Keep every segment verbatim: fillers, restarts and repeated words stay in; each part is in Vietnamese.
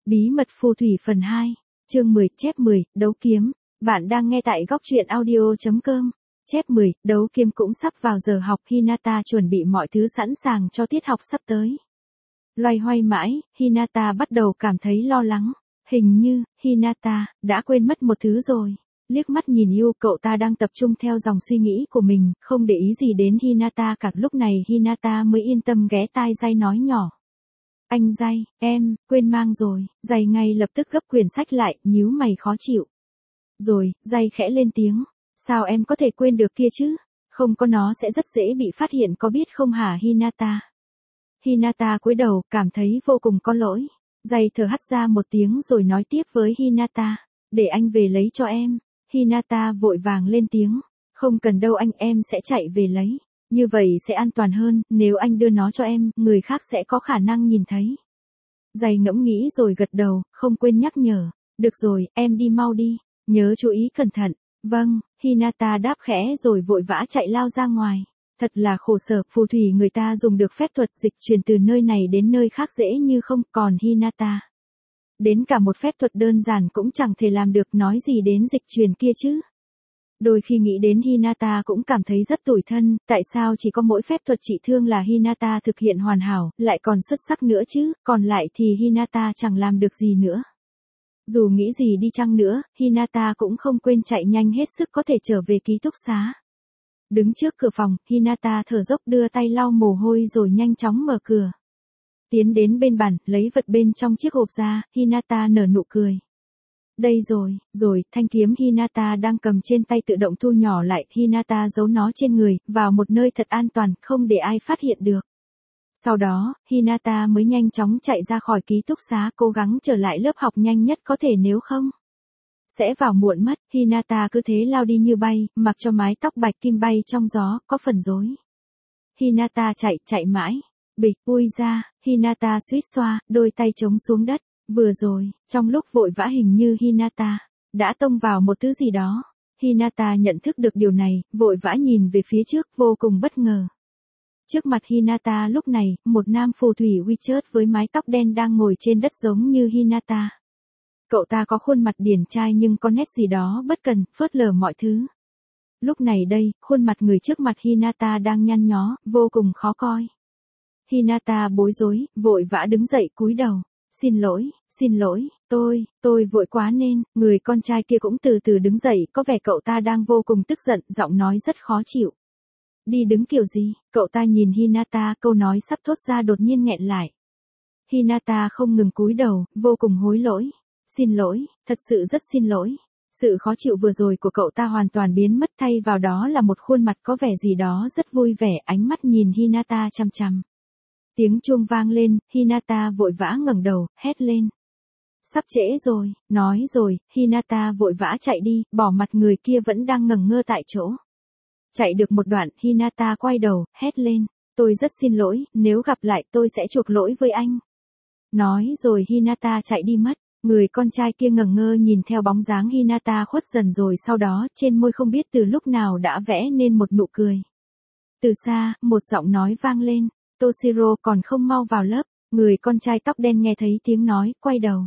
Bí mật phù thủy phần hai, chương mười, chép mười, đấu kiếm. Bạn đang nghe tại góc truyện audio chấm com. Chép mười, đấu kiếm cũng sắp vào giờ học. Hinata chuẩn bị mọi thứ sẵn sàng cho tiết học sắp tới. Loay hoay mãi, Hinata bắt đầu cảm thấy lo lắng. Hình như, Hinata, đã quên mất một thứ rồi. Liếc mắt nhìn Yu, cậu ta đang tập trung theo dòng suy nghĩ của mình, không để ý gì đến Hinata cả. Lúc này Hinata mới yên tâm ghé tai Jay nói nhỏ. Anh Jay, em, quên mang rồi. Jay ngay lập tức gấp quyển sách lại, nhíu mày khó chịu. Rồi, Jay khẽ lên tiếng. Sao em có thể quên được kia chứ? Không có nó sẽ rất dễ bị phát hiện có biết không hả Hinata? Hinata cúi đầu, cảm thấy vô cùng có lỗi. Jay thở hắt ra một tiếng rồi nói tiếp với Hinata. Để anh về lấy cho em. Hinata vội vàng lên tiếng. Không cần đâu anh, em sẽ chạy về lấy. Như vậy sẽ an toàn hơn, nếu anh đưa nó cho em, người khác sẽ có khả năng nhìn thấy. Jay ngẫm nghĩ rồi gật đầu, không quên nhắc nhở. Được rồi, em đi mau đi. Nhớ chú ý cẩn thận. Vâng, Hinata đáp khẽ rồi vội vã chạy lao ra ngoài. Thật là khổ sở, phù thủy người ta dùng được phép thuật dịch chuyển từ nơi này đến nơi khác dễ như không, còn Hinata. Đến cả một phép thuật đơn giản cũng chẳng thể làm được, nói gì đến dịch chuyển kia chứ. Đôi khi nghĩ đến Hinata cũng cảm thấy rất tủi thân, tại sao chỉ có mỗi phép thuật trị thương là Hinata thực hiện hoàn hảo, lại còn xuất sắc nữa chứ, còn lại thì Hinata chẳng làm được gì nữa. Dù nghĩ gì đi chăng nữa, Hinata cũng không quên chạy nhanh hết sức có thể trở về ký túc xá. Đứng trước cửa phòng, Hinata thở dốc đưa tay lau mồ hôi rồi nhanh chóng mở cửa. Tiến đến bên bàn, lấy vật bên trong chiếc hộp ra, Hinata nở nụ cười. Đây rồi, rồi, thanh kiếm Hinata đang cầm trên tay tự động thu nhỏ lại, Hinata giấu nó trên người, vào một nơi thật an toàn, không để ai phát hiện được. Sau đó, Hinata mới nhanh chóng chạy ra khỏi ký túc xá, cố gắng trở lại lớp học nhanh nhất có thể, nếu không sẽ vào muộn mất. Hinata cứ thế lao đi như bay, mặc cho mái tóc bạch kim bay trong gió, có phần rối. Hinata chạy, chạy mãi. Bịch, ui ra, Hinata suýt xoa, đôi tay chống xuống đất. Vừa rồi, trong lúc vội vã hình như Hinata đã tông vào một thứ gì đó. Hinata nhận thức được điều này, vội vã nhìn về phía trước, vô cùng bất ngờ. Trước mặt Hinata lúc này, một nam phù thủy Witcher với mái tóc đen đang ngồi trên đất giống như Hinata. Cậu ta có khuôn mặt điển trai nhưng có nét gì đó bất cần, phớt lờ mọi thứ. Lúc này đây, khuôn mặt người trước mặt Hinata đang nhăn nhó, vô cùng khó coi. Hinata bối rối, vội vã đứng dậy cúi đầu. Xin lỗi, xin lỗi, tôi, tôi vội quá nên, người con trai kia cũng từ từ đứng dậy, có vẻ cậu ta đang vô cùng tức giận, giọng nói rất khó chịu. Đi đứng kiểu gì? Cậu ta nhìn Hinata, câu nói sắp thốt ra đột nhiên nghẹn lại. Hinata không ngừng cúi đầu, vô cùng hối lỗi. Xin lỗi, thật sự rất xin lỗi. Sự khó chịu vừa rồi của cậu ta hoàn toàn biến mất, thay vào đó là một khuôn mặt có vẻ gì đó rất vui vẻ, ánh mắt nhìn Hinata chằm chằm. Tiếng chuông vang lên, Hinata vội vã ngẩng đầu, hét lên. Sắp trễ rồi, nói rồi, Hinata vội vã chạy đi, bỏ mặt người kia vẫn đang ngẩn ngơ tại chỗ. Chạy được một đoạn, Hinata quay đầu, hét lên. Tôi rất xin lỗi, nếu gặp lại tôi sẽ chuộc lỗi với anh. Nói rồi Hinata chạy đi mất. Người con trai kia ngẩn ngơ nhìn theo bóng dáng Hinata khuất dần rồi sau đó trên môi không biết từ lúc nào đã vẽ nên một nụ cười. Từ xa, một giọng nói vang lên. Toshiro, còn không mau vào lớp. Người con trai tóc đen nghe thấy tiếng nói, quay đầu.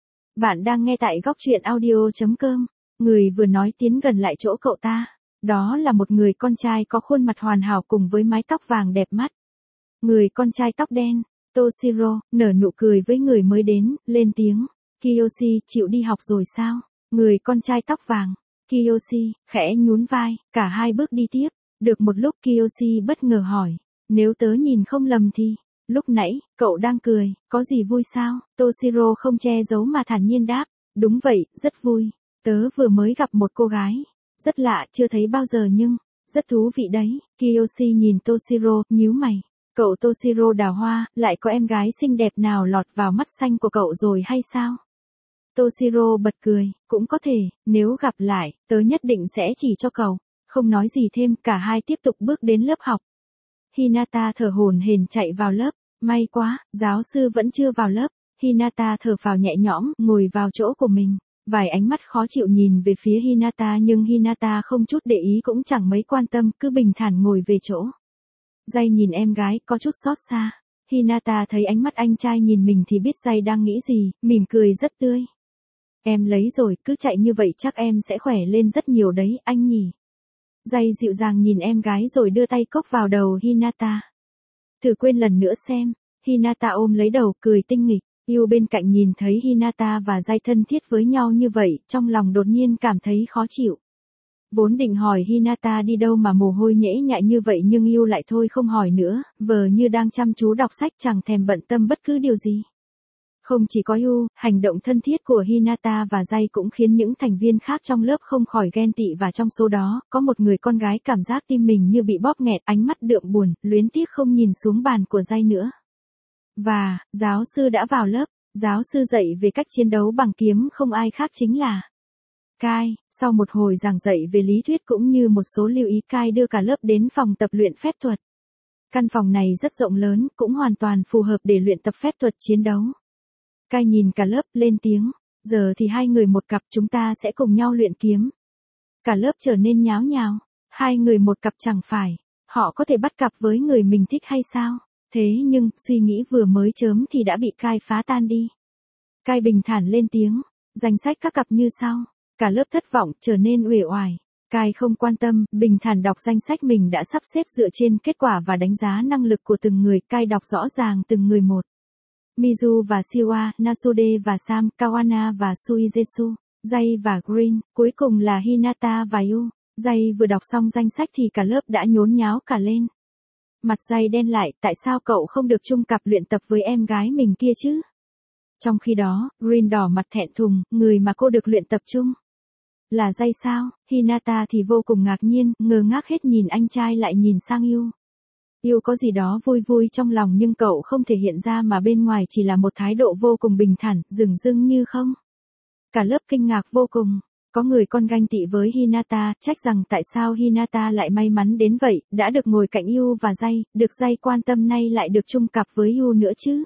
Bạn đang nghe tại góc truyện audio chấm com. Người vừa nói tiến gần lại chỗ cậu ta. Đó là một người con trai có khuôn mặt hoàn hảo cùng với mái tóc vàng đẹp mắt. Người con trai tóc đen, Toshiro, nở nụ cười với người mới đến, lên tiếng. Kiyoshi, chịu đi học rồi sao? Người con trai tóc vàng, Kiyoshi, khẽ nhún vai, cả hai bước đi tiếp. Được một lúc Kiyoshi bất ngờ hỏi. Nếu tớ nhìn không lầm thì, lúc nãy, cậu đang cười, có gì vui sao? Toshiro không che giấu mà thản nhiên đáp. Đúng vậy, rất vui. Tớ vừa mới gặp một cô gái. Rất lạ, chưa thấy bao giờ nhưng, rất thú vị đấy. Kiyoshi nhìn Toshiro, nhíu mày. Cậu Toshiro đào hoa, lại có em gái xinh đẹp nào lọt vào mắt xanh của cậu rồi hay sao? Toshiro bật cười, cũng có thể, nếu gặp lại, tớ nhất định sẽ chỉ cho cậu. Không nói gì thêm, cả hai tiếp tục bước đến lớp học. Hinata thở hổn hển chạy vào lớp. May quá, giáo sư vẫn chưa vào lớp. Hinata thở phào nhẹ nhõm, ngồi vào chỗ của mình. Vài ánh mắt khó chịu nhìn về phía Hinata nhưng Hinata không chút để ý cũng chẳng mấy quan tâm, cứ bình thản ngồi về chỗ. Jay nhìn em gái, có chút xót xa. Hinata thấy ánh mắt anh trai nhìn mình thì biết Jay đang nghĩ gì, mỉm cười rất tươi. Em lấy rồi, cứ chạy như vậy chắc em sẽ khỏe lên rất nhiều đấy, anh nhỉ. Jay dịu dàng nhìn em gái rồi đưa tay cốc vào đầu Hinata. Thử quên lần nữa xem. Hinata ôm lấy đầu, cười tinh nghịch. Yu bên cạnh nhìn thấy Hinata và Jay thân thiết với nhau như vậy, trong lòng đột nhiên cảm thấy khó chịu. Vốn định hỏi Hinata đi đâu mà mồ hôi nhễ nhại như vậy nhưng Yu lại thôi không hỏi nữa, vờ như đang chăm chú đọc sách chẳng thèm bận tâm bất cứ điều gì. Không chỉ có Yu, hành động thân thiết của Hinata và Jay cũng khiến những thành viên khác trong lớp không khỏi ghen tị và trong số đó, có một người con gái cảm giác tim mình như bị bóp nghẹt, ánh mắt đượm buồn, luyến tiếc không nhìn xuống bàn của Jay nữa. Và, giáo sư đã vào lớp, giáo sư dạy về cách chiến đấu bằng kiếm không ai khác chính là Kai. Sau một hồi giảng dạy về lý thuyết cũng như một số lưu ý, Kai đưa cả lớp đến phòng tập luyện phép thuật. Căn phòng này rất rộng lớn, cũng hoàn toàn phù hợp để luyện tập phép thuật chiến đấu. Kai nhìn cả lớp, lên tiếng, giờ thì hai người một cặp, chúng ta sẽ cùng nhau luyện kiếm. Cả lớp trở nên nháo nhào, hai người một cặp chẳng phải, họ có thể bắt cặp với người mình thích hay sao? Thế nhưng, suy nghĩ vừa mới chớm thì đã bị Kai phá tan đi. Kai bình thản lên tiếng, danh sách các cặp như sau. Cả lớp thất vọng, trở nên uể oải. Kai không quan tâm, bình thản đọc danh sách mình đã sắp xếp dựa trên kết quả và đánh giá năng lực của từng người. Kai đọc rõ ràng từng người một. Mizu và Siwa, Nasude và Sam, Kawana và Suizetsu, Jay và Green, cuối cùng là Hinata và Yu. Jay vừa đọc xong danh sách thì cả lớp đã nhốn nháo cả lên. Mặt Jay đen lại, tại sao cậu không được chung cặp luyện tập với em gái mình kia chứ? Trong khi đó, Green đỏ mặt thẹn thùng, người mà cô được luyện tập chung là Jay sao? Hinata thì vô cùng ngạc nhiên, ngơ ngác hết nhìn anh trai lại nhìn sang Yu. Yu có gì đó vui vui trong lòng nhưng cậu không thể hiện ra mà bên ngoài chỉ là một thái độ vô cùng bình thản, dửng dưng như không. Cả lớp kinh ngạc vô cùng. Có người con ganh tị với Hinata, trách rằng tại sao Hinata lại may mắn đến vậy, đã được ngồi cạnh Yu và Jay, được Jay quan tâm nay lại được chung cặp với Yu nữa chứ.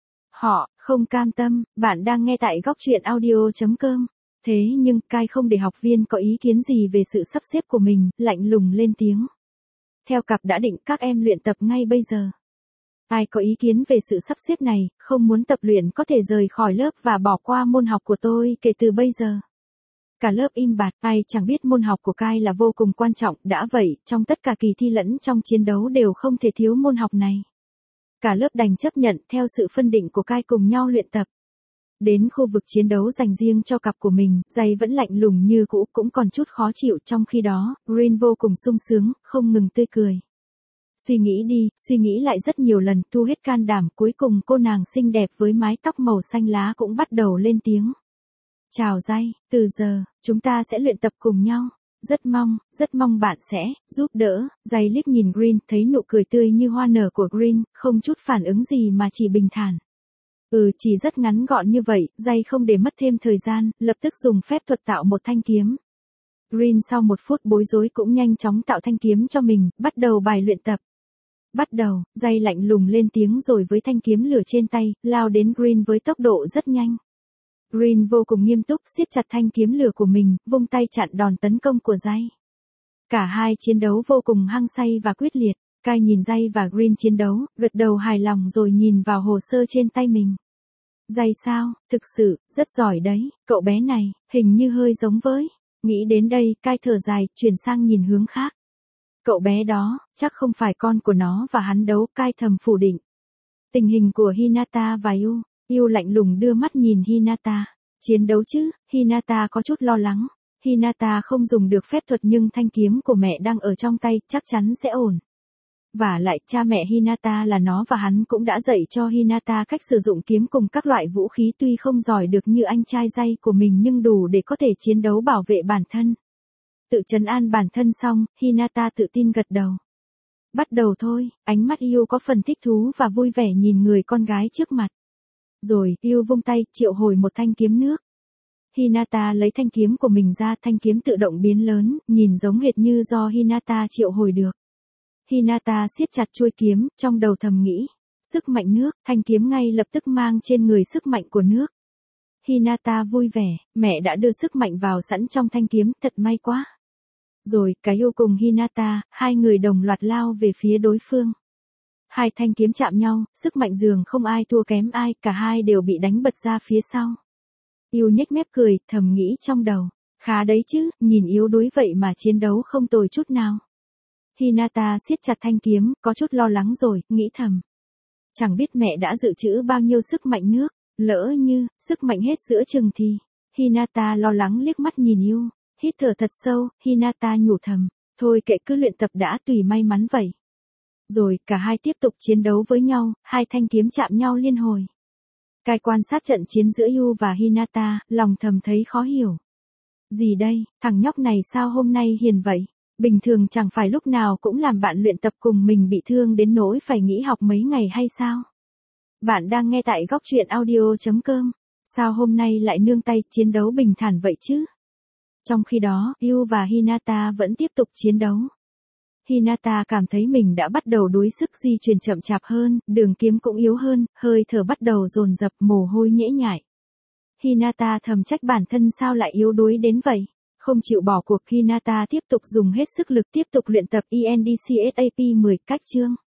Họ, không cam tâm, bạn đang nghe tại góc truyện audio chấm com. Thế nhưng, Kai không để học viên có ý kiến gì về sự sắp xếp của mình, lạnh lùng lên tiếng. Theo cặp đã định các em luyện tập ngay bây giờ. Ai có ý kiến về sự sắp xếp này, không muốn tập luyện có thể rời khỏi lớp và bỏ qua môn học của tôi kể từ bây giờ. Cả lớp im bặt, ai chẳng biết môn học của Kai là vô cùng quan trọng, đã vậy, trong tất cả kỳ thi lẫn trong chiến đấu đều không thể thiếu môn học này. Cả lớp đành chấp nhận theo sự phân định của Kai cùng nhau luyện tập. Đến khu vực chiến đấu dành riêng cho cặp của mình, Jay vẫn lạnh lùng như cũ, cũng còn chút khó chịu, trong khi đó, Green vô cùng sung sướng, không ngừng tươi cười. Suy nghĩ đi, suy nghĩ lại rất nhiều lần, thu hết can đảm, cuối cùng cô nàng xinh đẹp với mái tóc màu xanh lá cũng bắt đầu lên tiếng. Chào Jay, từ giờ, chúng ta sẽ luyện tập cùng nhau. Rất mong, rất mong bạn sẽ giúp đỡ. Jay liếc nhìn Green, thấy nụ cười tươi như hoa nở của Green, không chút phản ứng gì mà chỉ bình thản. Ừ, chỉ rất ngắn gọn như vậy, Jay không để mất thêm thời gian, lập tức dùng phép thuật tạo một thanh kiếm. Green sau một phút bối rối cũng nhanh chóng tạo thanh kiếm cho mình, bắt đầu bài luyện tập. Bắt đầu, Jay lạnh lùng lên tiếng rồi với thanh kiếm lửa trên tay, lao đến Green với tốc độ rất nhanh. Green vô cùng nghiêm túc siết chặt thanh kiếm lửa của mình, vung tay chặn đòn tấn công của Jay. Cả hai chiến đấu vô cùng hăng say và quyết liệt. Kai nhìn Jay và Green chiến đấu, gật đầu hài lòng rồi nhìn vào hồ sơ trên tay mình. Jay sao, thực sự, rất giỏi đấy, cậu bé này, hình như hơi giống với. Nghĩ đến đây, Kai thở dài, chuyển sang nhìn hướng khác. Cậu bé đó, chắc không phải con của nó và hắn đấu, Kai thầm phủ định. Tình hình của Hinata và Yu. Yu lạnh lùng đưa mắt nhìn Hinata. Chiến đấu chứ, Hinata có chút lo lắng. Hinata không dùng được phép thuật nhưng thanh kiếm của mẹ đang ở trong tay, chắc chắn sẽ ổn. Và lại, cha mẹ Hinata là nó và hắn cũng đã dạy cho Hinata cách sử dụng kiếm cùng các loại vũ khí, tuy không giỏi được như anh trai Jay của mình nhưng đủ để có thể chiến đấu bảo vệ bản thân. Tự trấn an bản thân xong, Hinata tự tin gật đầu. Bắt đầu thôi, ánh mắt Yu có phần thích thú và vui vẻ nhìn người con gái trước mặt. Rồi, Yu vung tay, triệu hồi một thanh kiếm nước. Hinata lấy thanh kiếm của mình ra, thanh kiếm tự động biến lớn, nhìn giống hệt như do Hinata triệu hồi được. Hinata siết chặt chuôi kiếm, trong đầu thầm nghĩ. Sức mạnh nước, thanh kiếm ngay lập tức mang trên người sức mạnh của nước. Hinata vui vẻ, mẹ đã đưa sức mạnh vào sẵn trong thanh kiếm, thật may quá. Rồi, cái Yu cùng Hinata, hai người đồng loạt lao về phía đối phương. Hai thanh kiếm chạm nhau, sức mạnh dường không ai thua kém ai, cả hai đều bị đánh bật ra phía sau. Yêu nhếch mép cười, thầm nghĩ trong đầu. Khá đấy chứ, nhìn yếu đuối vậy mà chiến đấu không tồi chút nào. Hinata siết chặt thanh kiếm, có chút lo lắng rồi, nghĩ thầm. Chẳng biết mẹ đã dự trữ bao nhiêu sức mạnh nước, lỡ như, sức mạnh hết giữa chừng thì. Hinata lo lắng liếc mắt nhìn yêu, hít thở thật sâu, Hinata nhủ thầm. Thôi kệ cứ luyện tập đã tùy may mắn vậy. Rồi, cả hai tiếp tục chiến đấu với nhau, hai thanh kiếm chạm nhau liên hồi. Cai quan sát trận chiến giữa Yu và Hinata, lòng thầm thấy khó hiểu. Gì đây, thằng nhóc này sao hôm nay hiền vậy? Bình thường chẳng phải lúc nào cũng làm bạn luyện tập cùng mình bị thương đến nỗi phải nghỉ học mấy ngày hay sao? Bạn đang nghe tại góc truyện audio chấm com. Sao hôm nay lại nương tay chiến đấu bình thản vậy chứ? Trong khi đó, Yu và Hinata vẫn tiếp tục chiến đấu. Hinata cảm thấy mình đã bắt đầu đuối sức di chuyển chậm chạp hơn, đường kiếm cũng yếu hơn, hơi thở bắt đầu dồn dập, mồ hôi nhễ nhại. Hinata thầm trách bản thân sao lại yếu đuối đến vậy. Không chịu bỏ cuộc, Hinata tiếp tục dùng hết sức lực tiếp tục luyện tập E N D C S A P mười cách chương.